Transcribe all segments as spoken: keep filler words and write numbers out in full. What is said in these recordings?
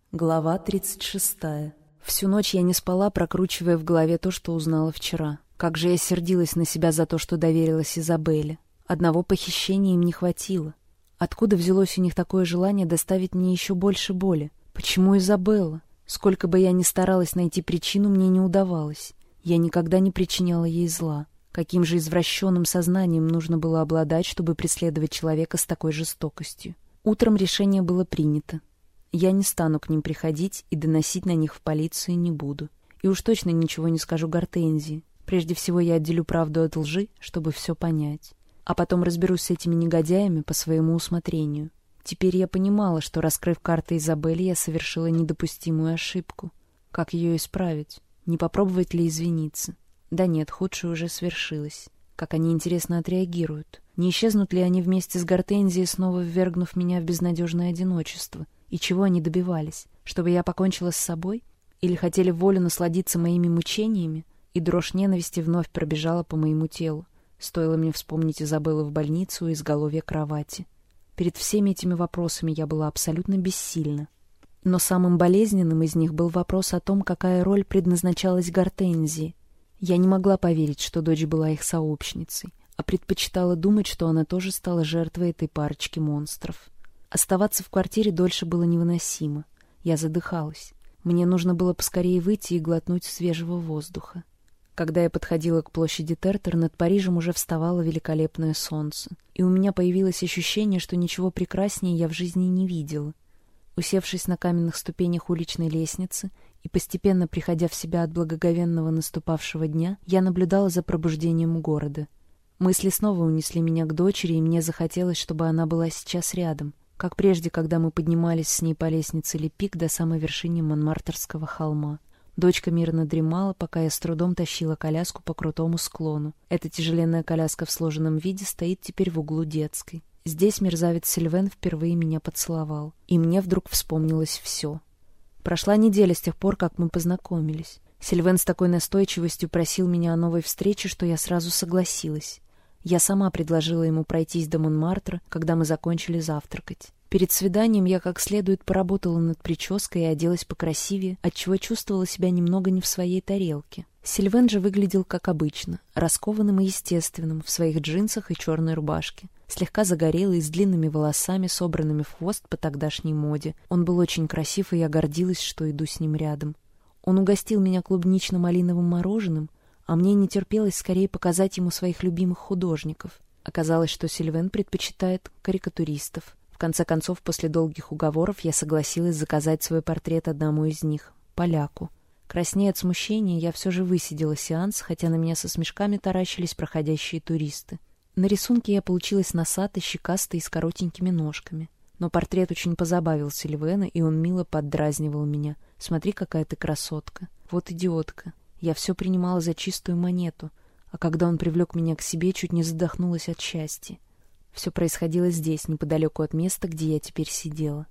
Глава тридцать шестая. Всю ночь я не спала, прокручивая в голове то, что узнала вчера. Как же я сердилась на себя за то, что доверилась Изабелле. Одного похищения им не хватило. Откуда взялось у них такое желание доставить мне еще больше боли? Почему Изабелла? Сколько бы я ни старалась найти причину, мне не удавалось. Я никогда не причиняла ей зла. Каким же извращенным сознанием нужно было обладать, чтобы преследовать человека с такой жестокостью? Утром решение было принято. Я не стану к ним приходить и доносить на них в полицию не буду. И уж точно ничего не скажу Гортензии. Прежде всего я отделю правду от лжи, чтобы все понять. А потом разберусь с этими негодяями по своему усмотрению. Теперь я понимала, что, раскрыв карты Изабелле, я совершила недопустимую ошибку. Как ее исправить? Не попробовать ли извиниться? Да нет, худшее уже свершилось. Как они, интересно, отреагируют? Не исчезнут ли они вместе с Гортензией, снова ввергнув меня в безнадежное одиночество? И чего они добивались? Чтобы я покончила с собой? Или хотели волю насладиться моими мучениями? И дрожь ненависти вновь пробежала по моему телу. Стоило мне вспомнить Изабеллу в больницу и изголовье кровати. Перед всеми этими вопросами я была абсолютно бессильна. Но самым болезненным из них был вопрос о том, какая роль предназначалась Гортензии. Я не могла поверить, что дочь была их сообщницей, а предпочитала думать, что она тоже стала жертвой этой парочки монстров. Оставаться в квартире дольше было невыносимо. Я задыхалась. Мне нужно было поскорее выйти и глотнуть свежего воздуха. Когда я подходила к площади Тертер, над Парижем уже вставало великолепное солнце, и у меня появилось ощущение, что ничего прекраснее я в жизни не видела. Усевшись на каменных ступенях уличной лестницы и постепенно приходя в себя от благоговенного наступавшего дня, я наблюдала за пробуждением города. Мысли снова унесли меня к дочери, и мне захотелось, чтобы она была сейчас рядом, как прежде, когда мы поднимались с ней по лестнице Лепик до самой вершины Монмартрского холма. Дочка мирно дремала, пока я с трудом тащила коляску по крутому склону. Эта тяжеленная коляска в сложенном виде стоит теперь в углу детской. Здесь мерзавец Сильвен впервые меня поцеловал, и мне вдруг вспомнилось все. Прошла неделя с тех пор, как мы познакомились. Сильвен с такой настойчивостью просил меня о новой встрече, что я сразу согласилась. Я сама предложила ему пройтись до Монмартра, когда мы закончили завтракать. Перед свиданием я как следует поработала над прической и оделась покрасивее, отчего чувствовала себя немного не в своей тарелке. Сильвен же выглядел как обычно, раскованным и естественным, в своих джинсах и черной рубашке. Слегка загорелый, с длинными волосами, собранными в хвост по тогдашней моде. Он был очень красив, и я гордилась, что иду с ним рядом. Он угостил меня клубнично-малиновым мороженым, а мне не терпелось скорее показать ему своих любимых художников. Оказалось, что Сильвен предпочитает карикатуристов. В конце концов, после долгих уговоров, я согласилась заказать свой портрет одному из них, поляку. Краснея от смущения, я все же высидела сеанс, хотя на меня со смешками таращились проходящие туристы. На рисунке я получилась носатой, щекастой и с коротенькими ножками. Но портрет очень позабавил Сильвена, и он мило поддразнивал меня. «Смотри, какая ты красотка! Вот идиотка!» Я все принимала за чистую монету, а когда он привлек меня к себе, чуть не задохнулась от счастья. Все происходило здесь, неподалеку от места, где я теперь сидела.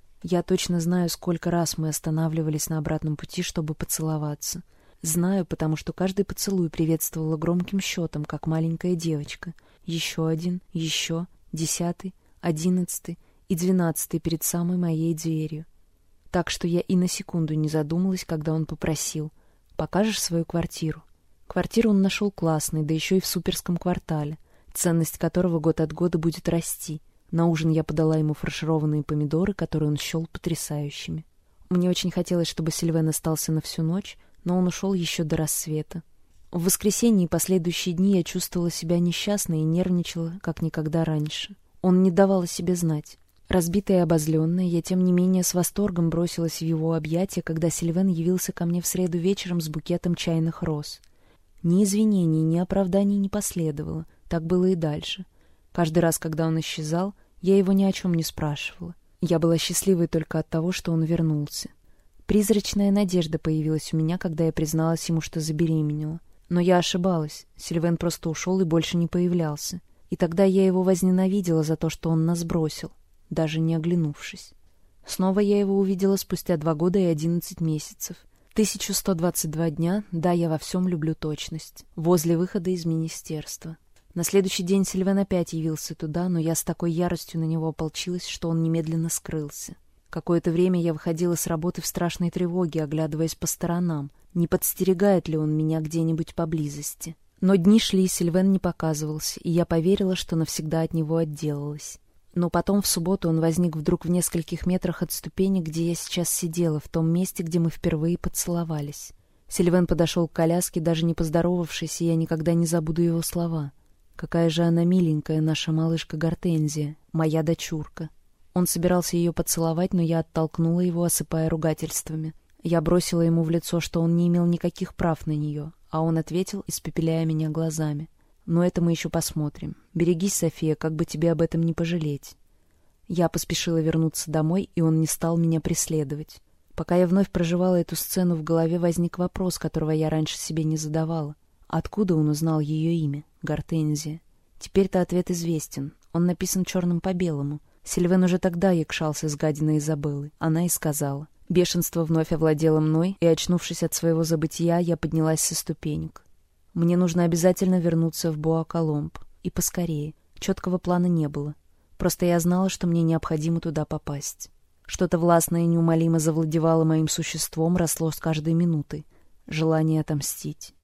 Я точно знаю, сколько раз мы останавливались на обратном пути, чтобы поцеловаться. Знаю, потому что каждый поцелуй приветствовала громким счетом, как маленькая девочка. Еще один, еще, десятый, одиннадцатый и двенадцатый перед самой моей дверью. Так что я и на секунду не задумалась, когда он попросил: «Покажешь свою квартиру?» Квартиру он нашел классной, да еще и в суперском квартале, ценность которого год от года будет расти. На ужин я подала ему фаршированные помидоры, которые он счел потрясающими. Мне очень хотелось, чтобы Сильвен остался на всю ночь, но он ушел еще до рассвета. В воскресенье и последующие дни я чувствовала себя несчастной и нервничала, как никогда раньше. Он не давал о себе знать. Разбитая и обозленная, я, тем не менее, с восторгом бросилась в его объятия, когда Сильвен явился ко мне в среду вечером с букетом чайных роз. Ни извинений, ни оправданий не последовало. Так было и дальше. Каждый раз, когда он исчезал, я его ни о чем не спрашивала. Я была счастливой только от того, что он вернулся. Призрачная надежда появилась у меня, когда я призналась ему, что забеременела. Но я ошибалась. Сильвен просто ушел и больше не появлялся. И тогда я его возненавидела за то, что он нас бросил, даже не оглянувшись. Снова я его увидела спустя два года и одиннадцать месяцев. тысяча сто двадцать два дня, да, я во всем люблю точность, возле выхода из министерства. На следующий день Сильвен опять явился туда, но я с такой яростью на него ополчилась, что он немедленно скрылся. Какое-то время я выходила с работы в страшной тревоге, оглядываясь по сторонам, не подстерегает ли он меня где-нибудь поблизости. Но дни шли, Сильвен не показывался, и я поверила, что навсегда от него отделалась. Но потом в субботу он возник вдруг в нескольких метрах от ступени, где я сейчас сидела, в том месте, где мы впервые поцеловались. Сильвен подошел к коляске, даже не поздоровавшись, и я никогда не забуду его слова. «Какая же она миленькая, наша малышка Гортензия, моя дочурка». Он собирался ее поцеловать, но я оттолкнула его, осыпая ругательствами. Я бросила ему в лицо, что он не имел никаких прав на нее, а он ответил, испепеляя меня глазами. «Но это мы еще посмотрим. Берегись, София, как бы тебе об этом не пожалеть». Я поспешила вернуться домой, и он не стал меня преследовать. Пока я вновь проживала эту сцену, в голове возник вопрос, которого я раньше себе не задавала. Откуда он узнал ее имя? Гортензия. Теперь-то ответ известен. Он написан черным по белому. Сильвен уже тогда якшался с гадиной Изабеллы. Она и сказала. Бешенство вновь овладело мной, и, очнувшись от своего забытия, я поднялась со ступенек. Мне нужно обязательно вернуться в Боа-Коломб. И поскорее. Четкого плана не было. Просто я знала, что мне необходимо туда попасть. Что-то властное и неумолимо завладевало моим существом, росло с каждой минутой. Желание отомстить.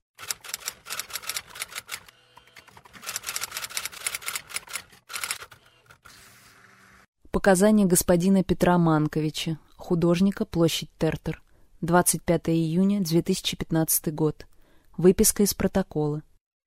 Показания господина Петра Манковича, художника, площадь Тертер, двадцать пятое июня две тысячи пятнадцатый год. Выписка из протокола.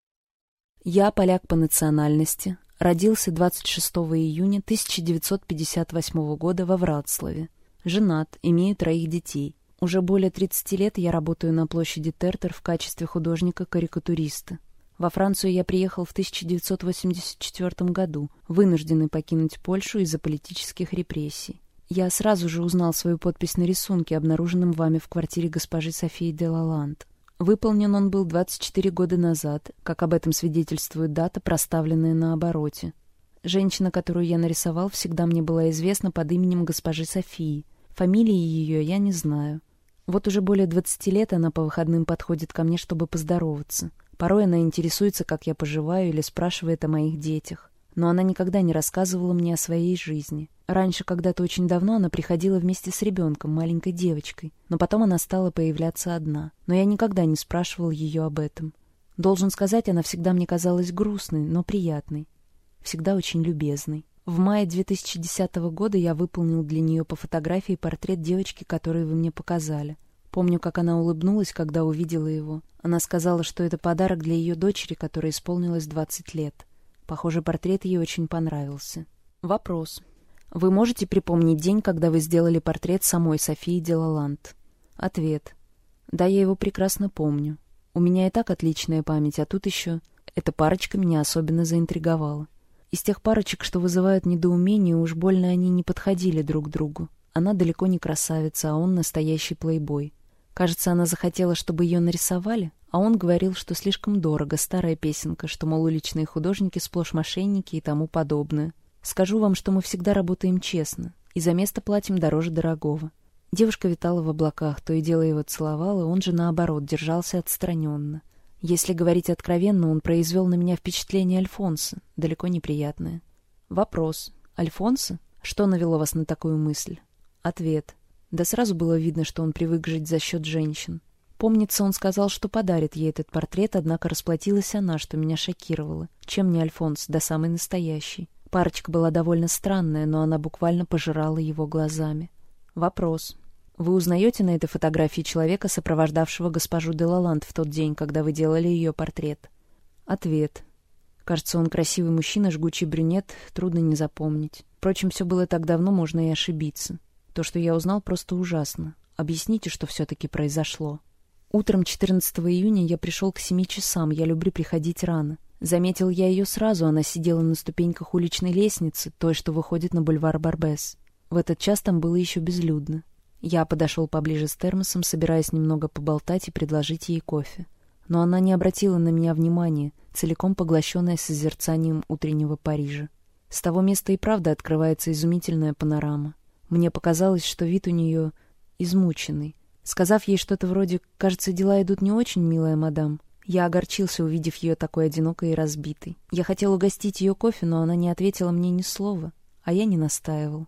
Я, поляк по национальности, родился двадцать шестого июня тысяча девятьсот пятьдесят восьмого года во Вроцлаве. Женат, имею троих детей. Уже более тридцати лет я работаю на площади Тертер в качестве художника-карикатуриста. Во Францию я приехал в тысяча девятьсот восемьдесят четвёртом году, вынужденный покинуть Польшу из-за политических репрессий. Я сразу же узнал свою подпись на рисунке, обнаруженном вами в квартире госпожи Софии де Лаланд. Выполнен он был двадцать четыре года назад, как об этом свидетельствует дата, проставленная на обороте. Женщина, которую я нарисовал, всегда мне была известна под именем госпожи Софии. Фамилии ее я не знаю. Вот уже более двадцати лет она по выходным подходит ко мне, чтобы поздороваться. Порой она интересуется, как я поживаю, или спрашивает о моих детях. Но она никогда не рассказывала мне о своей жизни. Раньше, когда-то очень давно, она приходила вместе с ребенком, маленькой девочкой. Но потом она стала появляться одна. Но я никогда не спрашивал ее об этом. Должен сказать, она всегда мне казалась грустной, но приятной. Всегда очень любезной. В мае две тысячи десятого года я выполнил для нее по фотографии портрет девочки, который вы мне показали. Помню, как она улыбнулась, когда увидела его. Она сказала, что это подарок для ее дочери, которой исполнилось двадцать лет. Похоже, портрет ей очень понравился. Вопрос. Вы можете припомнить день, когда вы сделали портрет самой Софии де Лаланд? Ответ. Да, я его прекрасно помню. У меня и так отличная память, а тут еще... Эта парочка меня особенно заинтриговала. Из тех парочек, что вызывают недоумение, уж больно они не подходили друг к другу. Она далеко не красавица, а он настоящий плейбой. Кажется, она захотела, чтобы ее нарисовали, а он говорил, что слишком дорого, старая песенка, что, мол, уличные художники сплошь мошенники и тому подобное. Скажу вам, что мы всегда работаем честно, и за место платим дороже дорогого. Девушка витала в облаках, то и дело его целовала, он же, наоборот, держался отстраненно. Если говорить откровенно, он произвел на меня впечатление Альфонса, далеко неприятное. Вопрос. Альфонсо? Что навело вас на такую мысль? Ответ. Да сразу было видно, что он привык жить за счет женщин. Помнится, он сказал, что подарит ей этот портрет, однако расплатилась она, что меня шокировало. Чем не Альфонс, да самый настоящий. Парочка была довольно странная, но она буквально пожирала его глазами. Вопрос. Вы узнаете на этой фотографии человека, сопровождавшего госпожу де Лаланд в тот день, когда вы делали ее портрет? Ответ. Кажется, он красивый мужчина, жгучий брюнет, трудно не запомнить. Впрочем, все было так давно, можно и ошибиться. То, что я узнал, просто ужасно. Объясните, что все-таки произошло. Утром четырнадцатого июня я пришел к семи часам, я люблю приходить рано. Заметил я ее сразу, она сидела на ступеньках уличной лестницы, той, что выходит на бульвар Барбес. В этот час там было еще безлюдно. Я подошел поближе с термосом, собираясь немного поболтать и предложить ей кофе. Но она не обратила на меня внимания, целиком поглощенная созерцанием утреннего Парижа. С того места и правда открывается изумительная панорама. Мне показалось, что вид у нее измученный. Сказав ей что-то вроде «кажется, дела идут не очень, милая мадам», я огорчился, увидев ее такой одинокой и разбитой. Я хотел угостить ее кофе, но она не ответила мне ни слова, а я не настаивал.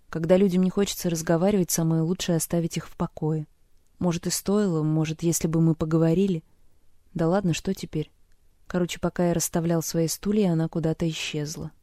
Когда людям не хочется разговаривать, самое лучшее — оставить их в покое. Может, и стоило, может, если бы мы поговорили. Да ладно, что теперь? Короче, пока я расставлял свои стулья, она куда-то исчезла.